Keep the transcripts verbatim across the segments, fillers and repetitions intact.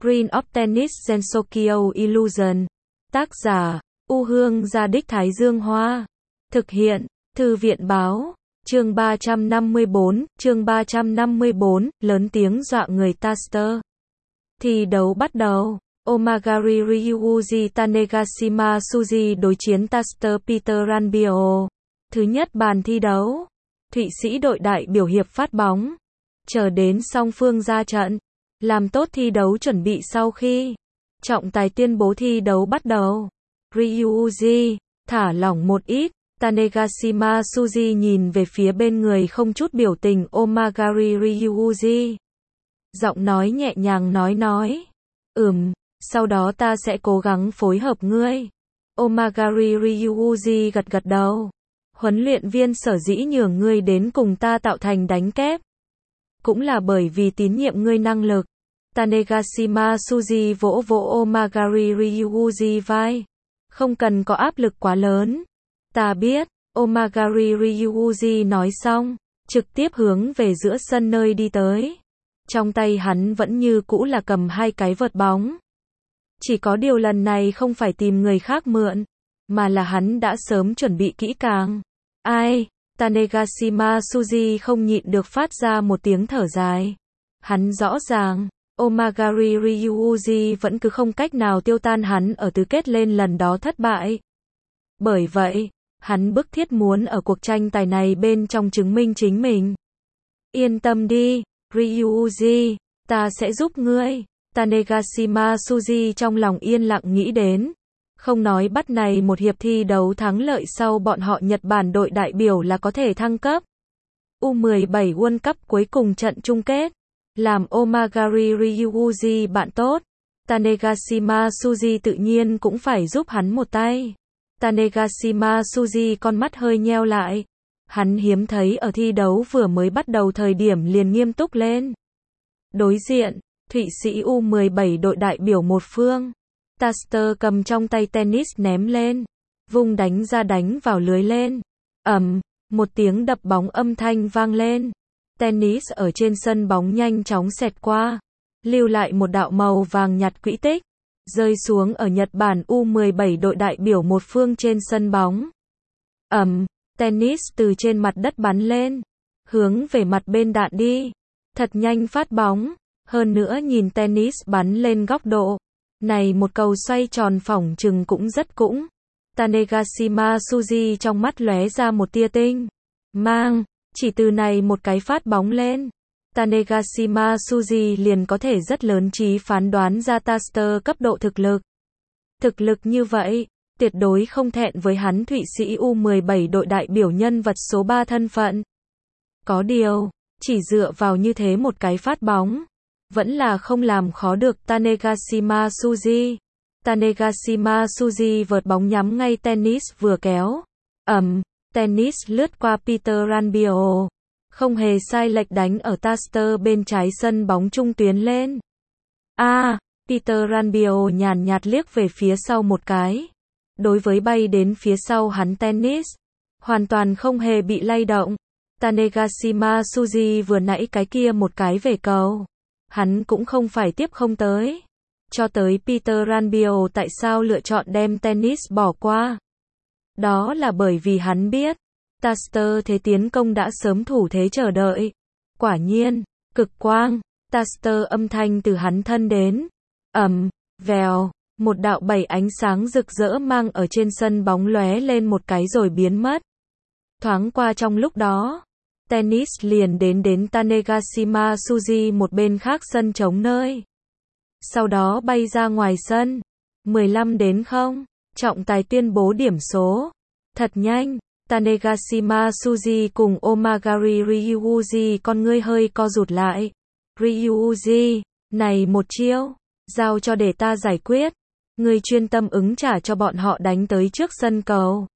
Green of Tennis Gensokyo Illusion. Tác giả, U Hương Gia Đích Thái Dương Hoa. Thực hiện, Thư viện Báo. Chương ba trăm năm mươi bốn, chương ba trăm năm mươi bốn, lớn tiếng dọa người Taster. Thi đấu bắt đầu. Omagari Ryuji Tanegashima Suji đối chiến Taster Peter Ranbio. Thứ nhất bàn thi đấu. Thụy Sĩ đội đại biểu hiệp phát bóng. Chờ đến song phương ra trận. Làm tốt thi đấu chuẩn bị sau khi trọng tài tuyên bố thi đấu bắt đầu. Ryuji, thả lỏng một ít. Tanegashima Suji nhìn về phía bên người không chút biểu tình Omagari Ryuji. Giọng nói nhẹ nhàng nói nói. Ừm, sau đó ta sẽ cố gắng phối hợp ngươi. Omagari Ryuji gật gật đầu. Huấn luyện viên sở dĩ nhường ngươi đến cùng ta tạo thành đánh kép. Cũng là bởi vì tín nhiệm ngươi năng lực. Tanegashima Suji vỗ vỗ Omagari Ryuji vai. Không cần có áp lực quá lớn. Ta biết, Omagari Ryuji nói xong, trực tiếp hướng về giữa sân nơi đi tới. Trong tay hắn vẫn như cũ là cầm hai cái vợt bóng. Chỉ có điều lần này không phải tìm người khác mượn, mà là hắn đã sớm chuẩn bị kỹ càng. Ai? Tanegashima Suji không nhịn được phát ra một tiếng thở dài. Hắn rõ ràng, Omagari Ryuji vẫn cứ không cách nào tiêu tan hắn ở tứ kết lên lần đó thất bại. Bởi vậy, hắn bức thiết muốn ở cuộc tranh tài này bên trong chứng minh chính mình. Yên tâm đi, Ryuji, ta sẽ giúp ngươi. Tanegashima Suji trong lòng yên lặng nghĩ đến. Không nói bắt này một hiệp thi đấu thắng lợi sau bọn họ Nhật Bản đội đại biểu là có thể thăng cấp. U mười bảy World Cup cuối cùng trận chung kết. Làm Omagari Ryuji bạn tốt. Tanegashima Suji tự nhiên cũng phải giúp hắn một tay. Tanegashima Suji con mắt hơi nheo lại. Hắn hiếm thấy ở thi đấu vừa mới bắt đầu thời điểm liền nghiêm túc lên. Đối diện, Thụy Sĩ U mười bảy đội đại biểu một phương. Taster cầm trong tay tennis ném lên. Vung đánh ra đánh vào lưới lên. Ầm, một tiếng đập bóng âm thanh vang lên. Tennis ở trên sân bóng nhanh chóng xẹt qua. Lưu lại một đạo màu vàng nhạt quỹ tích. Rơi xuống ở Nhật Bản U mười bảy đội đại biểu một phương trên sân bóng. Ầm, tennis từ trên mặt đất bắn lên. Hướng về mặt bên đạn đi. Thật nhanh phát bóng. Hơn nữa nhìn tennis bắn lên góc độ. Này một cầu xoay tròn phỏng chừng cũng rất cũng. Tanegashima Suji trong mắt lóe ra một tia tinh mang. Chỉ từ này một cái phát bóng lên. Tanegashima Suji liền có thể rất lớn trí phán đoán ra Taster cấp độ thực lực. Thực lực như vậy, tuyệt đối không thẹn với hắn Thụy Sĩ U mười bảy đội đại biểu nhân vật số ba thân phận. Có điều, chỉ dựa vào như thế một cái phát bóng, vẫn là không làm khó được Tanegashima Suji. Tanegashima Suji vợt bóng nhắm ngay tennis vừa kéo. Ầm, tennis lướt qua Peter Ranbio. Không hề sai lệch đánh ở Taster bên trái sân bóng trung tuyến lên. A, à, Peter Ranbio nhàn nhạt liếc về phía sau một cái. Đối với bay đến phía sau hắn tennis, hoàn toàn không hề bị lay động. Tanegashima Suji vừa nãy cái kia một cái về cầu. Hắn cũng không phải tiếp không tới. Cho tới Peter Ranbio tại sao lựa chọn đem tennis bỏ qua. Đó là bởi vì hắn biết. Taster thế tiến công đã sớm thủ thế chờ đợi. Quả nhiên, cực quang, Taster âm thanh từ hắn thân đến. Ầm, vèo, một đạo bảy ánh sáng rực rỡ mang ở trên sân bóng lóe lên một cái rồi biến mất. Thoáng qua trong lúc đó, tennis liền đến đến Tanegashima Suji một bên khác sân trống nơi. Sau đó bay ra ngoài sân. mười lăm đến không, trọng tài tuyên bố điểm số. Thật nhanh. Tanegashima Suji cùng Omagari Ryuji con ngươi hơi co rụt lại. Ryuji, này một chiêu, giao cho để ta giải quyết. Ngươi chuyên tâm ứng trả cho bọn họ đánh tới trước sân cầu.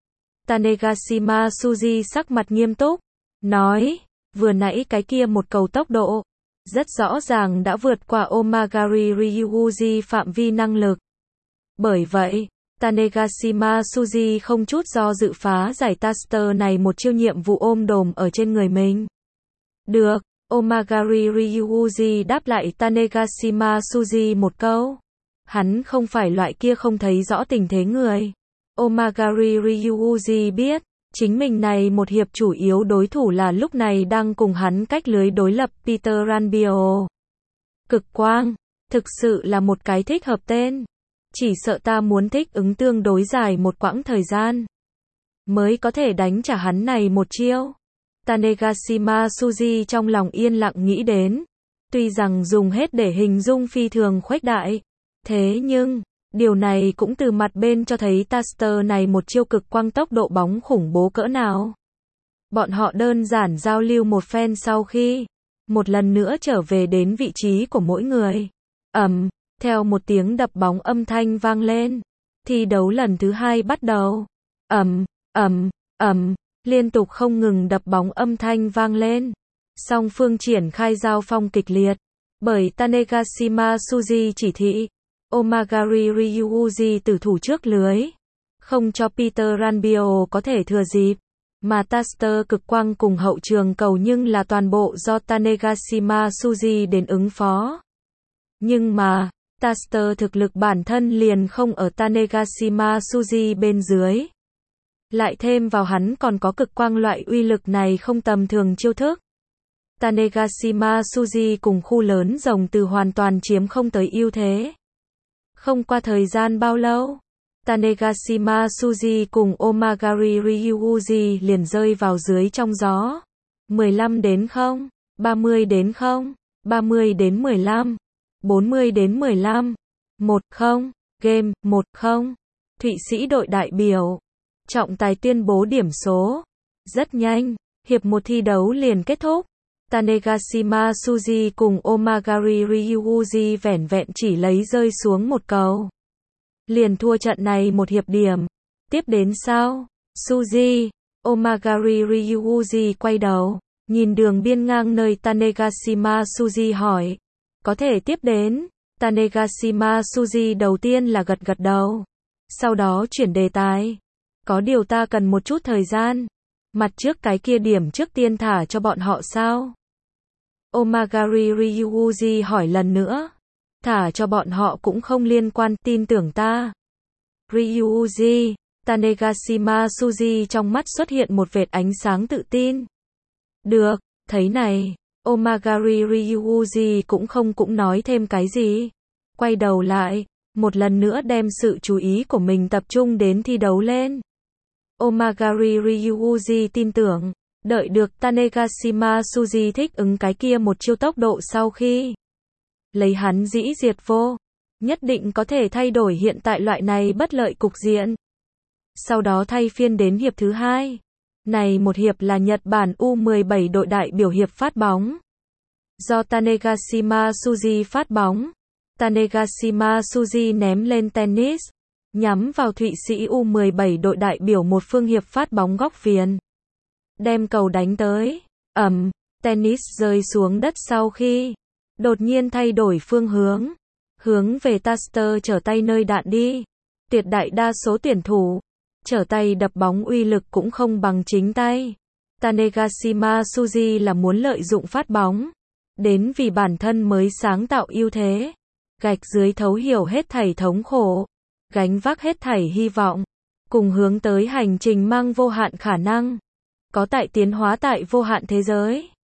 Tanegashima Suji sắc mặt nghiêm túc, nói, vừa nãy cái kia một cầu tốc độ, rất rõ ràng đã vượt qua Omagari Ryuji phạm vi năng lực. Bởi vậy, Tanegashima Suji không chút do dự phá giải Taster này một chiêu nhiệm vụ ôm đồm ở trên người mình. Được, Omagari Ryuuji đáp lại Tanegashima Tsuji một câu. Hắn không phải loại kia không thấy rõ tình thế người. Omagari Ryuuji biết, chính mình này một hiệp chủ yếu đối thủ là lúc này đang cùng hắn cách lưới đối lập Peter Ranbio. Cực quang, thực sự là một cái thích hợp tên. Chỉ sợ ta muốn thích ứng tương đối dài một quãng thời gian, mới có thể đánh trả hắn này một chiêu. Tanegashima Tsuji trong lòng yên lặng nghĩ đến. Tuy rằng dùng hết để hình dung phi thường khuếch đại. Thế nhưng, điều này cũng từ mặt bên cho thấy Taster này một chiêu cực quang tốc độ bóng khủng bố cỡ nào. Bọn họ đơn giản giao lưu một phen sau khi, một lần nữa trở về đến vị trí của mỗi người. Ầm, theo một tiếng đập bóng âm thanh vang lên. Thi đấu lần thứ hai bắt đầu. Ầm, ầm, ầm, liên tục không ngừng đập bóng âm thanh vang lên. Song phương triển khai giao phong kịch liệt. Bởi Tanegashima Tsuji chỉ thị, Omagari Ryuuji tử thủ trước lưới, không cho Peter Ranbio có thể thừa dịp. Mà Taster cực quang cùng hậu trường cầu nhưng là toàn bộ do Tanegashima Tsuji đến ứng phó. Nhưng mà, Taster thực lực bản thân liền không ở Tanegashima Tsuji bên dưới. Lại thêm vào hắn còn có cực quang loại uy lực này không tầm thường chiêu thức. Tanegashima Tsuji cùng khu lớn rồng từ hoàn toàn chiếm không tới ưu thế. Không qua thời gian bao lâu, Tanegashima Tsuji cùng Omagari Ryuuji liền rơi vào dưới trong gió. mười lăm đến không, ba mươi đến không, ba mươi đến mười lăm, bốn mươi đến mười lăm, một không, game, một không. Thụy Sĩ đội đại biểu. Trọng tài tuyên bố điểm số. Rất nhanh, hiệp một thi đấu liền kết thúc. Tanegashima Tsuji cùng Omagari Ryuuji vẻn vẹn chỉ lấy rơi xuống một cầu. Liền thua trận này một hiệp điểm. Tiếp đến sau, Tsuji, Omagari Ryuuji quay đầu, nhìn đường biên ngang nơi Tanegashima Tsuji hỏi. Có thể tiếp đến, Tanegashima Tsuji đầu tiên là gật gật đầu. Sau đó chuyển đề tài. Có điều ta cần một chút thời gian. Mặt trước cái kia điểm trước tiên thả cho bọn họ sao? Omagari Ryuuji hỏi lần nữa. Thả cho bọn họ cũng không liên quan, tin tưởng ta. Ryuuji, Tanegashima Tsuji trong mắt xuất hiện một vệt ánh sáng tự tin. Được, thấy này, Omagari Ryuuji cũng không cũng nói thêm cái gì. Quay đầu lại, một lần nữa đem sự chú ý của mình tập trung đến thi đấu lên. Omagari Ryuuji tin tưởng, đợi được Tanegashima Tsuji thích ứng cái kia một chiêu tốc độ sau khi lấy hắn dĩ diệt vô, nhất định có thể thay đổi hiện tại loại này bất lợi cục diện. Sau đó thay phiên đến hiệp thứ hai. Này một hiệp là Nhật Bản U mười bảy đội đại biểu hiệp phát bóng. Do Tanegashima Tsuji phát bóng, Tanegashima Tsuji ném lên tennis, nhắm vào Thụy Sĩ U mười bảy đội đại biểu một phương hiệp phát bóng góc phiền. Đem cầu đánh tới, ầm, tennis rơi xuống đất sau khi đột nhiên thay đổi phương hướng, hướng về Taster trở tay nơi đạn đi. Tuyệt đại đa số tuyển thủ trở tay đập bóng uy lực cũng không bằng chính tay. Tanegashima Tsuji là muốn lợi dụng phát bóng đến vì bản thân mới sáng tạo ưu thế. Gạch dưới thấu hiểu hết thảy thống khổ, gánh vác hết thảy hy vọng, cùng hướng tới hành trình mang vô hạn khả năng, có tại tiến hóa tại vô hạn thế giới.